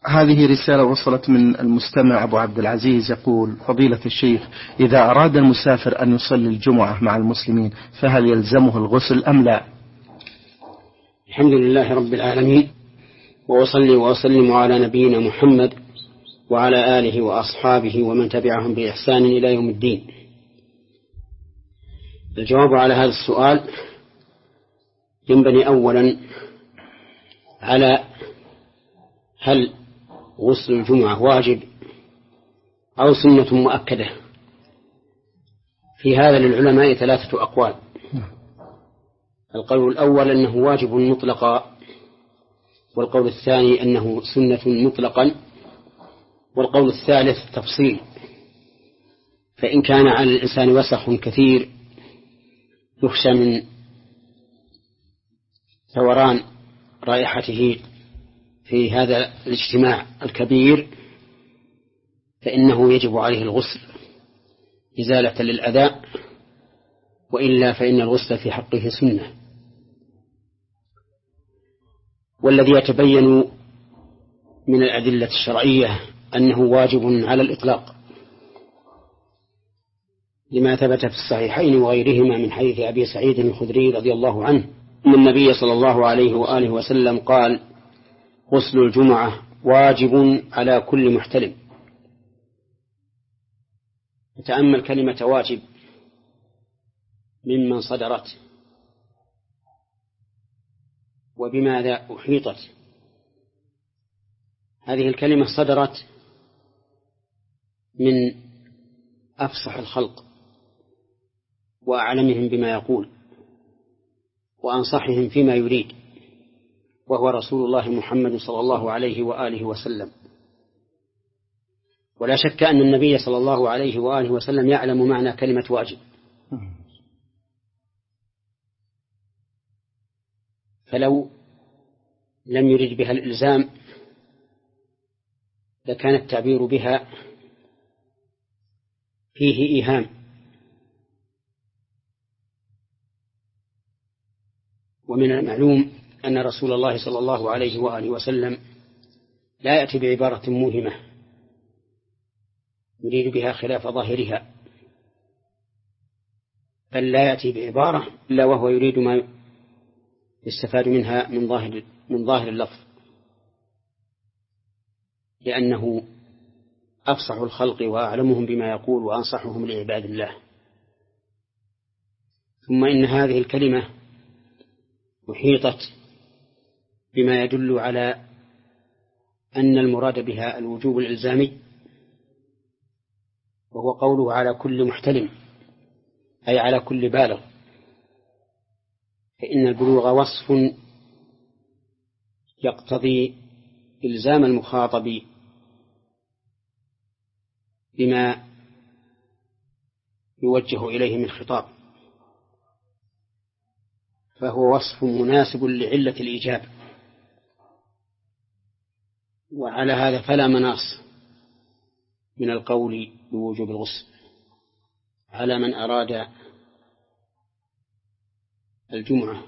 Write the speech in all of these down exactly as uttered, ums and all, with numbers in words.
هذه رسالة وصلت من المستمع أبو عبد العزيز، يقول: فضيلة الشيخ، إذا أراد المسافر أن يصلي الجمعة مع المسلمين فهل يلزمه الغسل أم لا؟ الحمد لله رب العالمين، وأصلي وأسلم على نبينا محمد وعلى آله وأصحابه ومن تبعهم بإحسان إلى يوم الدين. الجواب على هذا السؤال ينبني أولا على هل غسل الجمعة واجب أو سنة مؤكدة. في هذا للعلماء ثلاثة أقوال. القول الأول أنه واجب مطلقا، والقول الثاني أنه سنة مطلقا، والقول الثالث تفصيل. فإن كان على الإنسان وسخ كثير يخشى من ثوران رائحته في هذا الاجتماع الكبير فإنه يجب عليه الغسل إزالة للأذى، وإلا فإن الغسل في حقه سنة. والذي يتبين من الأدلة الشرعية أنه واجب على الإطلاق، لما ثبت في الصحيحين وغيرهما من حديث أبي سعيد الخدري رضي الله عنه أن النبي صلى الله عليه وآله وسلم قال: غسل الجمعة واجب على كل محتلم. تأمل كلمة واجب ممن صدرت وبماذا أحيطت. هذه الكلمة صدرت من أفصح الخلق وأعلمهم بما يقول وأنصحهم فيما يريد، وهو رسول الله محمد صلى الله عليه وآله وسلم. ولا شك أن النبي صلى الله عليه وآله وسلم يعلم معنى كلمة واجب، فلو لم يرد بها الإلزام لكان التعبير بها فيه إيهام. ومن المعلوم أن رسول الله صلى الله عليه وآله وسلم لا يأتي بعبارة موهمة يريد بها خلاف ظاهرها، بل لا يأتي بعبارة إلا وهو يريد ما يستفاد منها من ظاهر من ظاهر اللفظ، لأنه أفصح الخلق وأعلمهم بما يقول وأنصحهم لعباد الله. ثم إن هذه الكلمة محيطت بما يدل على أن المراد بها الوجوب الإلزامي، وهو قوله على كل محتلم، أي على كل بالغ، فإن البلوغ وصف يقتضي إلزام المخاطب بما يوجه إليه من خطاب، فهو وصف مناسب لعلة الإيجاب. وعلى هذا فلا مناص من القول بوجوب الغسل على من أراد الجمعة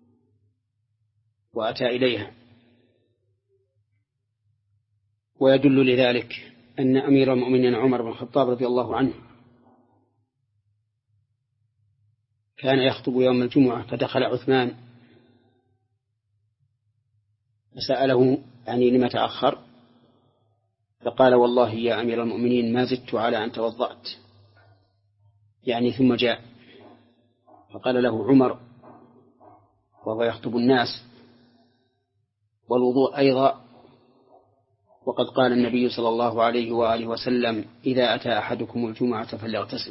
وأتى إليها. ويدل لذلك أن أمير المؤمنين عمر بن الخطاب رضي الله عنه كان يخطب يوم الجمعة، فدخل عثمان فسأله يعني لما تأخر، فقال: والله يا أمير المؤمنين ما زدت على أن توضأت، يعني ثم جاء. فقال له عمر وهو يخطب الناس: والوضوء أيضا، وقد قال النبي صلى الله عليه وآله وسلم: إذا أتى أحدكم الجمعة فليغتسل.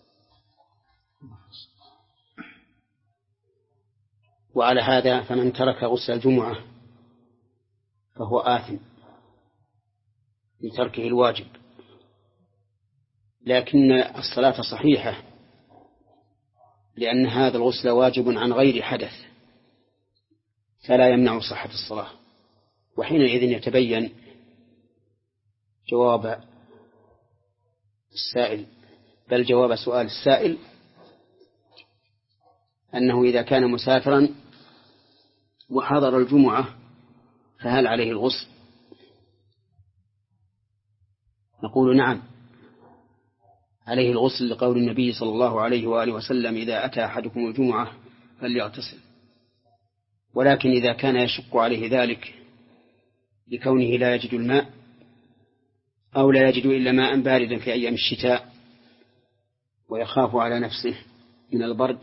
وعلى هذا فمن ترك غسل الجمعة فهو آثم لتركه الواجب، لكن الصلاة صحيحة لأن هذا الغسل واجب عن غير حدث فلا يمنع صحة الصلاة. وحينئذ يتبين جواب السائل، بل جواب سؤال السائل، أنه إذا كان مسافرا وحضر الجمعة فهل عليه الغسل؟ نقول نعم، عليه الغسل لقول النبي صلى الله عليه وآله وسلم: إذا أتى أحدكم الجمعة فليغتسل. ولكن إذا كان يشق عليه ذلك لكونه لا يجد الماء أو لا يجد إلا ماء باردا في أيام الشتاء ويخاف على نفسه من البرد،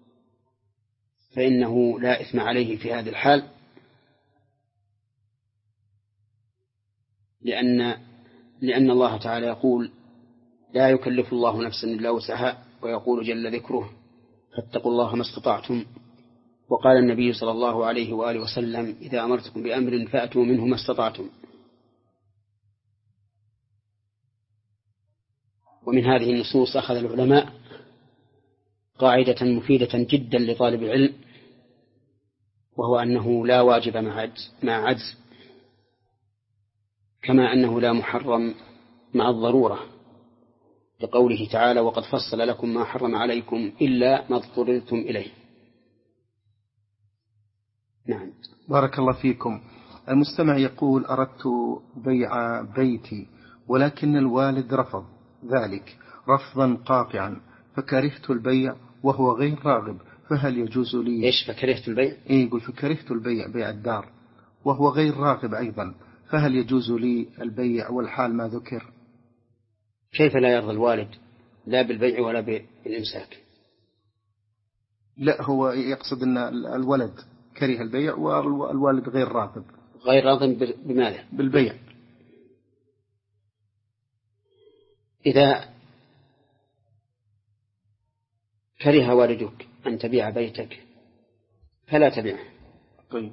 فإنه لا إثم عليه في هذا الحال، لأن لأن الله تعالى يقول: لا يكلف الله نفسا إلا وسعها، ويقول جل ذكره: فاتقوا الله ما استطعتم. وقال النبي صلى الله عليه وآله وسلم: إذا أمرتكم بأمر فأتوا منه ما استطعتم. ومن هذه النصوص أخذ العلماء قاعدة مفيدة جدا لطالب العلم، وهو أنه لا واجب مع عجز، كما أنه لا محرم مع الضرورة، لقوله تعالى: وقد فصل لكم ما حرم عليكم إلا ما اضطررتم إليه. نعم. بارك الله فيكم. المستمع يقول: أردت بيع بيتي ولكن الوالد رفض ذلك رفضا قاطعا، فكرهت البيع وهو غير راغب، فهل يجوز لي؟ إيش فكرهت البيع؟ إيه، يقول فكرهت البيع، بيع الدار، وهو غير راغب أيضا، فهل يجوز لي البيع والحال ما ذكر؟ كيف لا يرضى الوالد لا بالبيع ولا بالإمساك؟ لا، هو يقصد أن الولد كره البيع والوالد غير راغب. غير راغب بماذا؟ بالبيع. إذا كره والدك أن تبيع بيتك فلا تبيعه. طيب.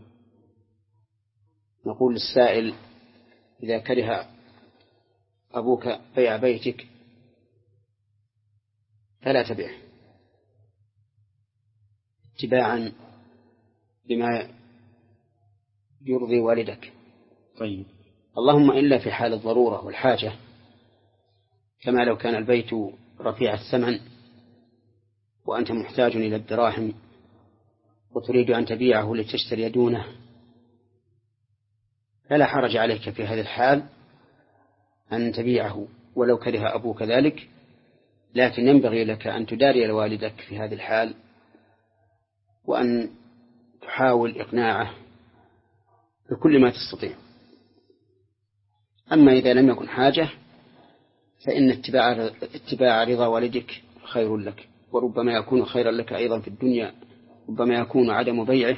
نقول للسائل: إذا كره أبوك بيع بيتك فلا تبيعه، اتباعا بما يرضي والدك. طيب. اللهم إلا في حال الضرورة والحاجة، كما لو كان البيت رفيع الثمن وأنت محتاج إلى الدراهم وتريد أن تبيعه لتشتري دونه، فلا حرج عليك في هذا الحال أن تبيعه ولو كره أبوك ذلك، لكن ينبغي لك أن تداري لوالدك في هذه الحال وأن تحاول إقناعه بكل ما تستطيع. أما إذا لم يكن حاجة فإن اتباع, اتباع رضا والدك خير لك، وربما يكون خيرا لك أيضا في الدنيا، ربما يكون عدم بيعه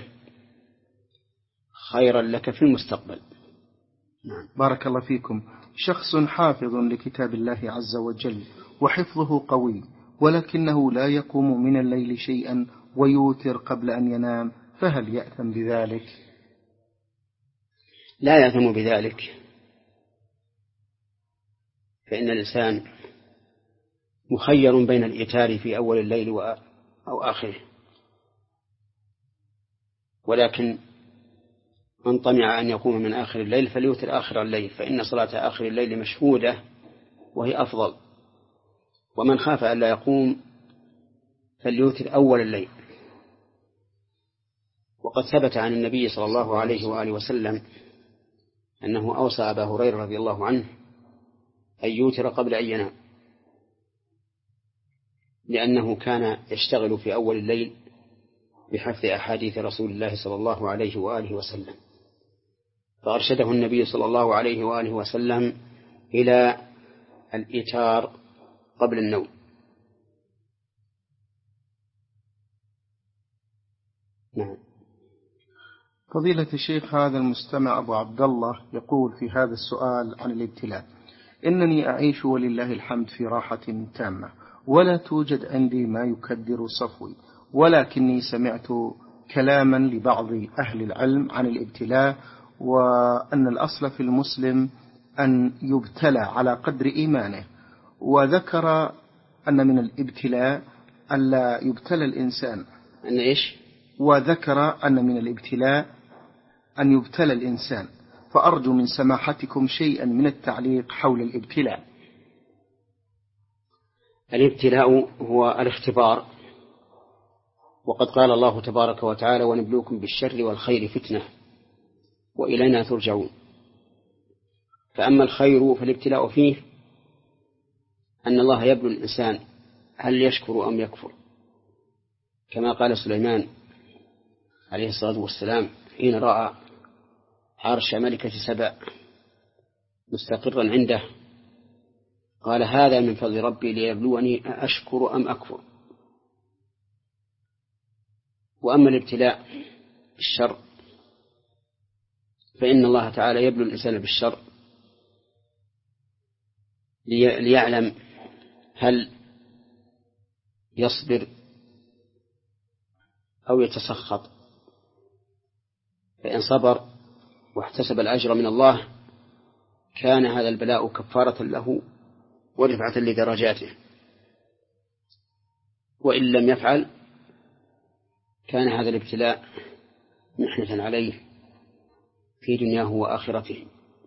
خيرا لك في المستقبل. نعم. بارك الله فيكم. شخص حافظ لكتاب الله عز وجل وحفظه قوي، ولكنه لا يقوم من الليل شيئا ويوتر قبل أن ينام، فهل يأثم بذلك؟ لا يأثم بذلك، فإن الإنسان مخير بين الإيتار في أول الليل أو آخره، ولكن من طمع أن يقوم من آخر الليل فليوتر آخر الليل، فإن صلاة آخر الليل مشهودة وهي أفضل. ومن خاف أن لا يقوم فليوتر أول الليل. وقد ثبت عن النبي صلى الله عليه وآله وسلم أنه أوصى أبا هريرة رضي الله عنه أن يوتر قبل أن ينام، لأنه كان يشتغل في أول الليل بحفظ أحاديث رسول الله صلى الله عليه وآله وسلم، فأرشده النبي صلى الله عليه وآله وسلم إلى الإيتار قبل النوم. نعم. فضيلة الشيخ، هذا المستمع أبو عبد الله يقول في هذا السؤال عن الابتلاء: إنني أعيش ولله الحمد في راحة تامة، ولا توجد عندي ما يكدر صفوي، ولكني سمعت كلاما لبعض أهل العلم عن الابتلاء، وأن الأصل في المسلم أن يبتلى على قدر إيمانه، وذكر أن من الابتلاء ألا يبتلى الإنسان. أن إيش؟ وذكر أن من الابتلاء أن يبتلى الإنسان، فأرجو من سماحتكم شيئا من التعليق حول الابتلاء. الابتلاء هو الاختبار، وقد قال الله تبارك وتعالى: ونبلوكم بالشر والخير فتنة وإلينا ترجعون. فأما الخير فالابتلاء فيه أن الله يبلو الإنسان هل يشكر أم يكفر، كما قال سليمان عليه الصلاة والسلام حين رأى عرش ملكة سبأ مستقرا عنده قال هذا من فضل ربي ليبلوني أشكر أم أكفر. وأما الابتلاء بالشر فإن الله تعالى يبلو الإنسان بالشر ليعلم هل يصبر أو يتسخط، فإن صبر واحتسب الأجر من الله كان هذا البلاء كفارة له ورفعة لدرجاته، وإن لم يفعل كان هذا الابتلاء محنة عليه في دنياه وآخرته.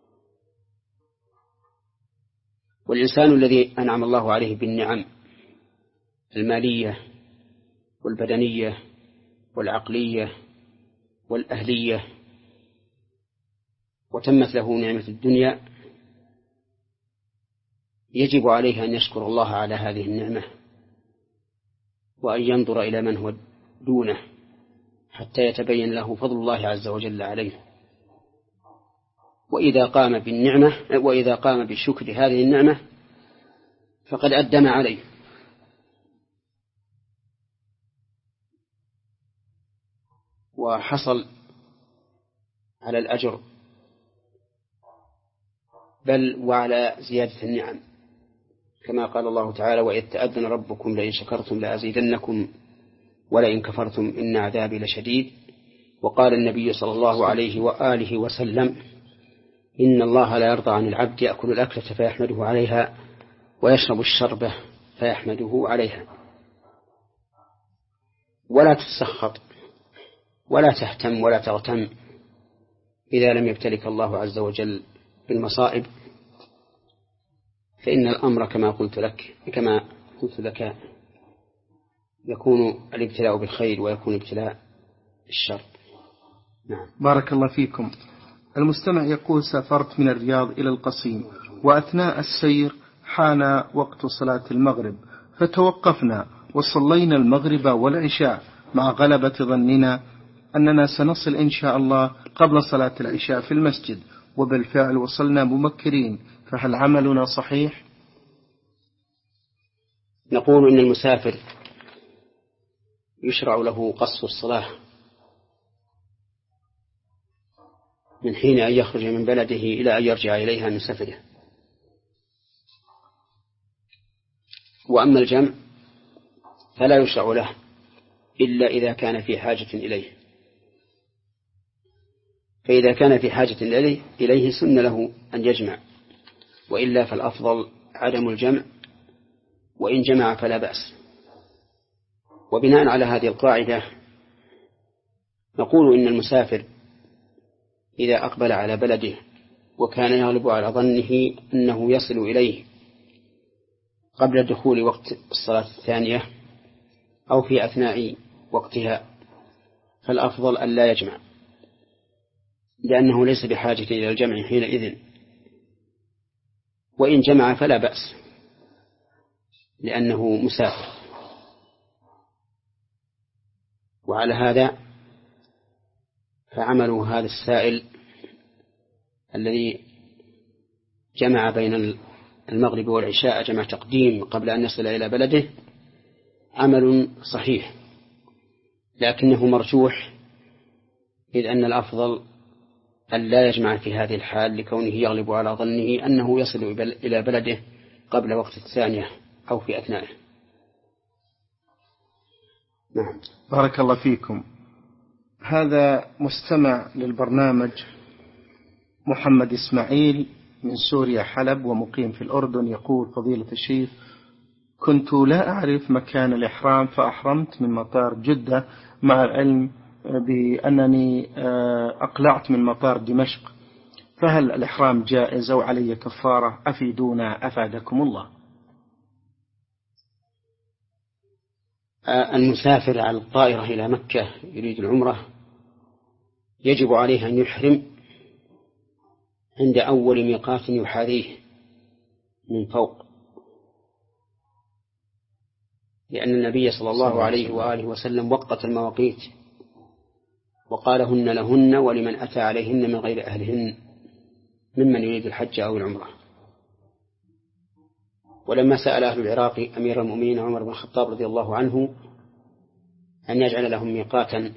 والإنسان الذي أنعم الله عليه بالنعم المالية والبدنية والعقلية والأهلية وتمت له نعمة الدنيا يجب عليه أن يشكر الله على هذه النعمة وأن ينظر إلى من هو دونه حتى يتبين له فضل الله عز وجل عليه. وإذا قام بالنعمة وإذا قام بشكر هذه النعمة فقد أدى ما عليه. وحصل على الأجر بل وعلى زيادة النعم، كما قال الله تعالى وإذ تأذن ربكم لئن شكرتم لأزيدنكم ولئن كفرتم إن عذابي لشديد. وقال النبي صلى الله عليه وآله وسلم إن الله لا يرضى عن العبد يأكل الأكلة فيحمده عليها ويشرب الشربة فيحمده عليها. ولا تتسخط ولا تهتم ولا تغتم إذا لم يبتلك الله عز وجل بالمصائب، فإن الأمر كما قلت لك كما قلت لك يكون الابتلاء بالخير ويكون الابتلاء بالشر. نعم. بارك الله فيكم. المستمع يقول سافرت من الرياض إلى القصيم وأثناء السير حان وقت صلاة المغرب فتوقفنا وصلينا المغرب والعشاء مع غلبة ظننا أننا سنصل إن شاء الله قبل صلاة العشاء في المسجد، وبالفعل وصلنا مبكرين، فهل عملنا صحيح؟ نقول إن المسافر يشرع له قصر الصلاة من حين أن يخرج من بلده إلى أن يرجع إليها من سفره. وأما الجمع فلا يشرع له إلا إذا كان في حاجة إليه، فإذا كان في حاجة إليه, إليه سن له أن يجمع، وإلا فالأفضل عدم الجمع، وإن جمع فلا بأس. وبناء على هذه القاعدة نقول إن المسافر إذا أقبل على بلده وكان يغلب على ظنه أنه يصل إليه قبل دخول وقت الصلاة الثانية أو في أثناء وقتها فالأفضل أن لا يجمع، لأنه ليس بحاجة إلى الجمع حينئذ. وإن جمع فلا بأس لأنه مسافر. وعلى هذا فعمل هذا السائل الذي جمع بين المغرب والعشاء جمع تقديم قبل أن يصل إلى بلده عمل صحيح، لكنه مرجوح، إذ أن الأفضل أن لا يجمع في هذه الحال لكونه يغلب على ظنه أنه يصل إلى بلده قبل وقت الثانية أو في أثنائه. نعم. بارك الله فيكم. هذا مستمع للبرنامج محمد إسماعيل من سوريا حلب ومقيم في الأردن، يقول فضيلة الشيخ كنت لا أعرف مكان الإحرام فأحرمت من مطار جدة مع العلم بأنني أقلعت من مطار دمشق، فهل الإحرام جائز أو علي كفارة؟ أفيدونا أفادكم الله. المسافر على الطائرة إلى مكة يريد العمرة يجب عليه أن يحرم عند أول ميقات يحاذيه من فوق، لأن النبي صلى الله عليه وآله وسلم وقت المواقيت وقال هن لهن ولمن أتى عليهن من غير أهلهن ممن يريد الحج أو العمرة. ولما سأل أهل العراق أمير المؤمنين عمر بن الخطاب رضي الله عنه أن يجعل لهم ميقاتا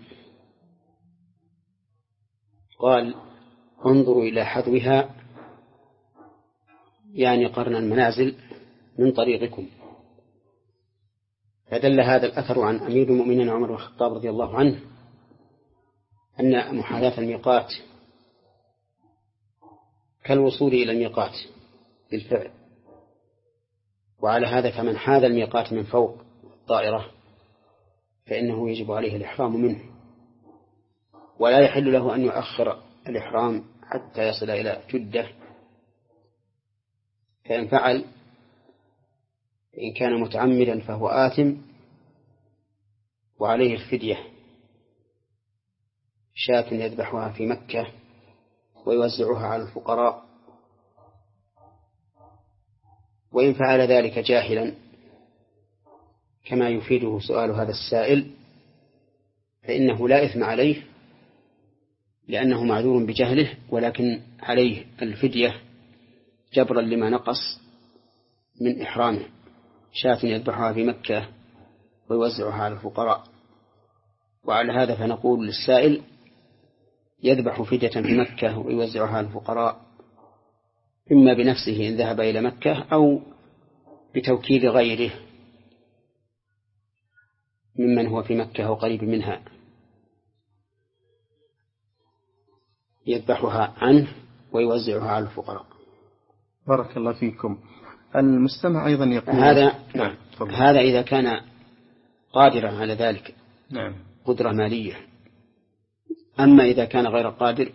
قال انظروا إلى حذوها يعني قرن المنازل من طريقكم. فدل هذا الأثر عن أمير المؤمنين عمر بن الخطاب رضي الله عنه أن محاذاة الميقات كالوصول إلى الميقات بالفعل. وعلى هذا فمن حاذ الميقات من فوق الطائرة فإنه يجب عليه الإحرام منه، ولا يحل له أن يؤخر الإحرام حتى يصل إلى جدة، فإن فعل إن كان متعمدا فهو آثم وعليه الفدية شاة يذبحها في مكة ويوزعها على الفقراء. وإن فعل ذلك جاهلا كما يفيده سؤال هذا السائل فإنه لا إثم عليه لأنه معذور بجهله، ولكن عليه الفدية جبرا لما نقص من إحرامه، شاة يذبحها في مكة ويوزعها على الفقراء. وعلى هذا فنقول للسائل يذبح فدية في مكة ويوزعها على الفقراء إما بنفسه إن ذهب إلى مكة أو بتوكيل غيره ممن هو في مكة أو قريب منها يذبحها عنه ويوزعها على الفقراء. بارك الله فيكم. المستمع أيضا يقول هذا نعم هذا إذا كان قادرا على ذلك نعم قدرة مالية. أما إذا كان غير قادر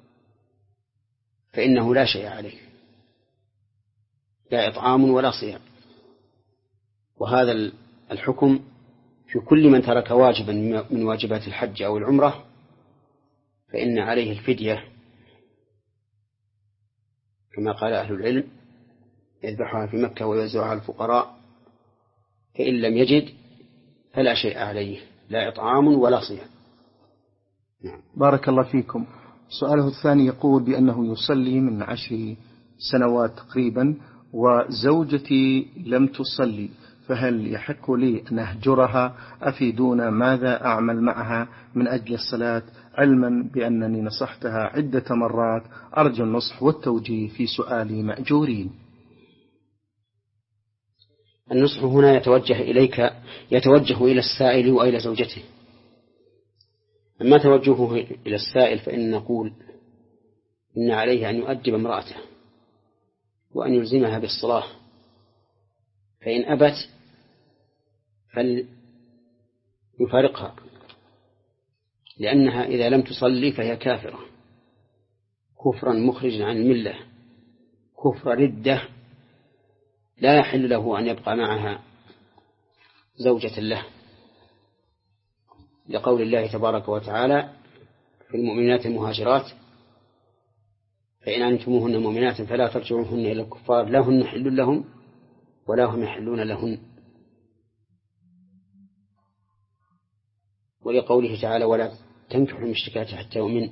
فإنه لا شيء عليه، لا إطعام ولا صيام. وهذا الحكم في كل من ترك واجبا من واجبات الحج أو العمرة فإن عليه الفدية كما قال أهل العلم يذبحها في مكة ويوزعها على الفقراء، فإن لم يجد فلا شيء عليه، لا إطعام ولا صيام. نعم. بارك الله فيكم. سؤاله الثاني يقول بأنه يصلي من عشر سنوات تقريبا وزوجتي لم تصلي، فهل يحق لي أن أهجرها؟ أفيدونا ماذا أعمل معها من أجل الصلاة، علما بأنني نصحتها عدة مرات، أرجو النصح والتوجيه في سؤالي مأجورين. النصح هنا يتوجه إليك يتوجه إلى السائل وإلى زوجته. أما توجهه إلى السائل فإن نقول إن عليه أن يؤدب امرأته وأن يلزمها بالصلاة، فإن أبت فليفارقها، لأنها إذا لم تصلي فهي كافرة كفرا مخرجا عن الملة، كفر ردة لا يحل له أن يبقى معها زوجة له، لقول الله تبارك وتعالى في المؤمنات المهاجرات فإن علمتموهن مؤمنات فلا ترجعوهن إلى الكفار لا هن حل لهم ولا هم يحلون لهن، ولقوله تعالى ولا تنكحوا المشركات حتى يؤمن.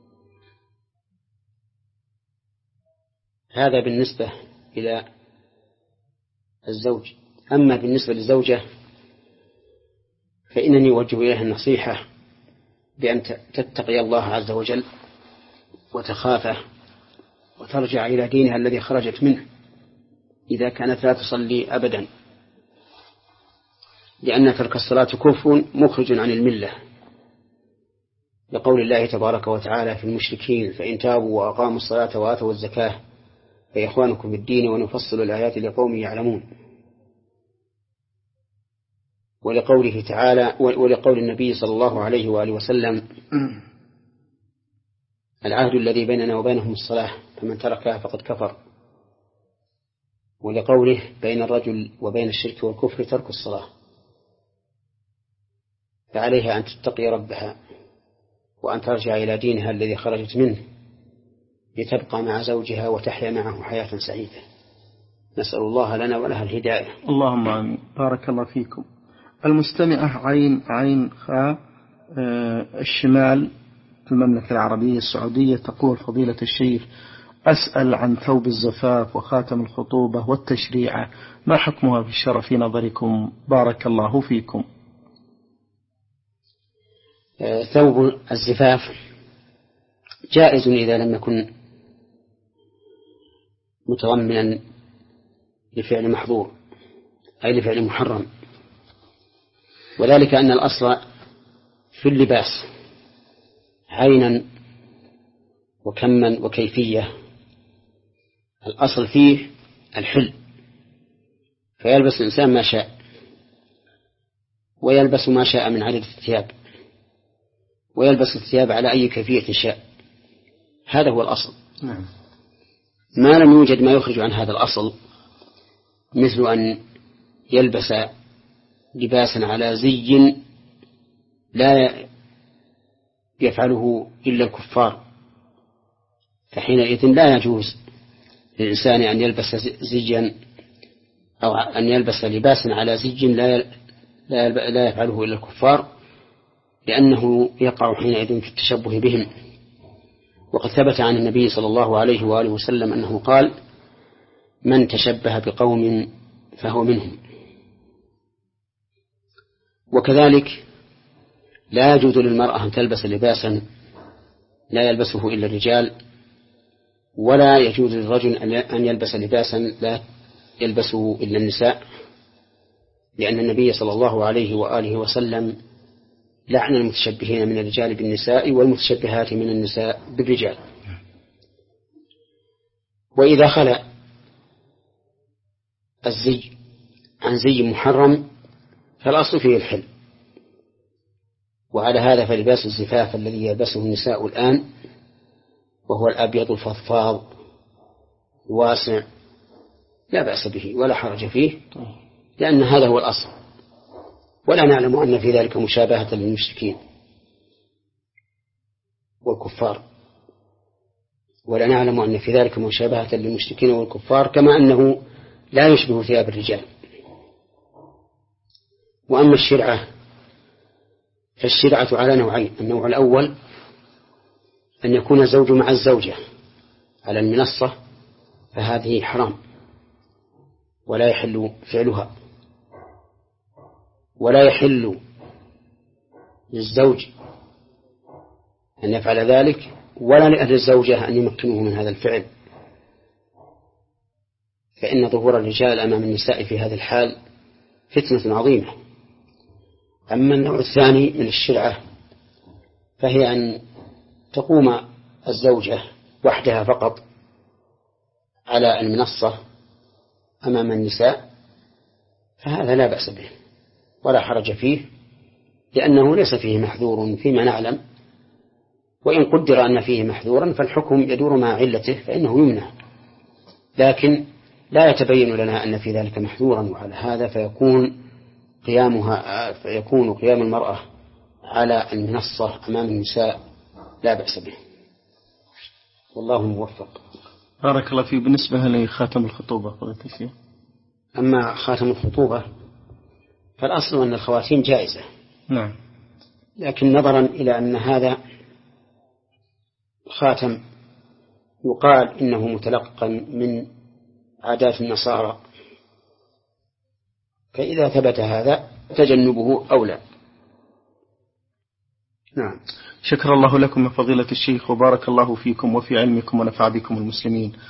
هذا بالنسبة إلى الزوج. أما بالنسبة للزوجة فإنني أوجه إليها النصيحة بأن تتقي الله عز وجل وتخافه وترجع إلى دينها الذي خرجت منه إذا كانت لا تصلي أبدا، لأن ترك الصلاة كفر مخرج عن الملة، لقول الله تبارك وتعالى في المشركين فإن تابوا وأقاموا الصلاة وآتوا الزكاة فإخوانكم في الدين ونفصل الآيات لقوم يعلمون، ولقوله تعالى ولقول النبي صلى الله عليه وآله وسلم العهد الذي بيننا وبينهم الصلاة فمن تركها فقد كفر، ولقوله بين الرجل وبين الشرك والكفر ترك الصلاة، فعليها أن تتقي ربها وأن ترجع إلى دينها الذي خرجت منه لتبقى مع زوجها وتحيا معه حياة سعيدة. نسأل الله لنا ولها الهداية. اللهم آمين. بارك الله فيكم. المستمعة عين عين خاء الشمال المملكة العربية السعودية تقول: فضيلة الشيخ، أسأل عن ثوب الزفاف وخاتم الخطوبة والتشريعة، ما حكمها في الشرع في نظركم؟ بارك الله فيكم. ثوب الزفاف جائز إذا لم يكن متضمنا لفعل محظور أي لفعل محرم، وذلك أن الأصل في اللباس عينا وكما وكيفية، الأصل فيه الحل، فيلبس الإنسان ما شاء ويلبس ما شاء من عدد الثياب، ويلبس الثياب على أي كيفية شاء، هذا هو الأصل. نعم. ما لم يوجد ما يخرج عن هذا الأصل، مثل أن يلبس لباسا على زي لا يفعله إلا الكفار، فحينئذ لا يجوز للإنسان أن يلبس زيا أو أن يلبس لباسا على زي لا لا يفعله إلا الكفار، لأنه يقع حينئذ في التشبه بهم. وقد ثبت عن النبي صلى الله عليه وآله وسلم أنه قال: من تشبه بقوم فهو منهم. وكذلك لا يجوز للمرأة أن تلبس لباسا لا يلبسه إلا الرجال، ولا يجوز للرجل أن يلبس لباسا لا يلبسه إلا النساء، لأن النبي صلى الله عليه وآله وسلم لعن المتشبهين من الرجال بالنساء والمتشبهات من النساء بالرجال. وإذا خلى الزي عن زي محرم فالأصل فيه الحل، وعلى هذا فلباس الزفاف الذي يلبسه النساء الآن وهو الأبيض الفضفاض الواسع لا بأس به ولا حرج فيه، لأن هذا هو الأصل، ولا نعلم أن في ذلك مشابهة للمشركين والكفار، ولا نعلم أن في ذلك مشابهة للمشركين والكفار، كما أنه لا يشبه ثياب الرجال. وأما الشرعة فالشرعة على نوعين: النوع الأول أن يكون الزوج مع الزوجة على المنصة، فهذه حرام ولا يحل فعلها، ولا يحل للزوج أن يفعل ذلك، ولا لأهل الزوجة أن يمكنوه من هذا الفعل، فإن ظهور الرجال أمام النساء في هذا الحال فتنة عظيمة. أما النوع الثاني من الشرعة فهي أن تقوم الزوجة وحدها فقط على المنصة أمام النساء، فهذا لا بأس به ولا حرج فيه، لأنه ليس فيه محذور فيما نعلم، وإن قدر أن فيه محذورا فالحكم يدور مع علته فإنه يمنع، لكن لا يتبين لنا أن في ذلك محذورا، وعلى هذا فيكون قيامها فيكون قيام المرأة على المنصة أمام النساء لا بأس به، والله موفق. بارك الله فيه. بالنسبة لخاتم الخطوبة قلت شيء؟ أما خاتم الخطوبة فالأصل أن الخواتيم جائزة. نعم. لكن نظرا إلى أن هذا الخاتم يقال إنه متلقا من عادات النصارى، فإذا ثبت هذا تجنبه أولى. نعم. شكر الله لكم يا فضيلة الشيخ، وبارك الله فيكم وفي علمكم ونفع بكم المسلمين.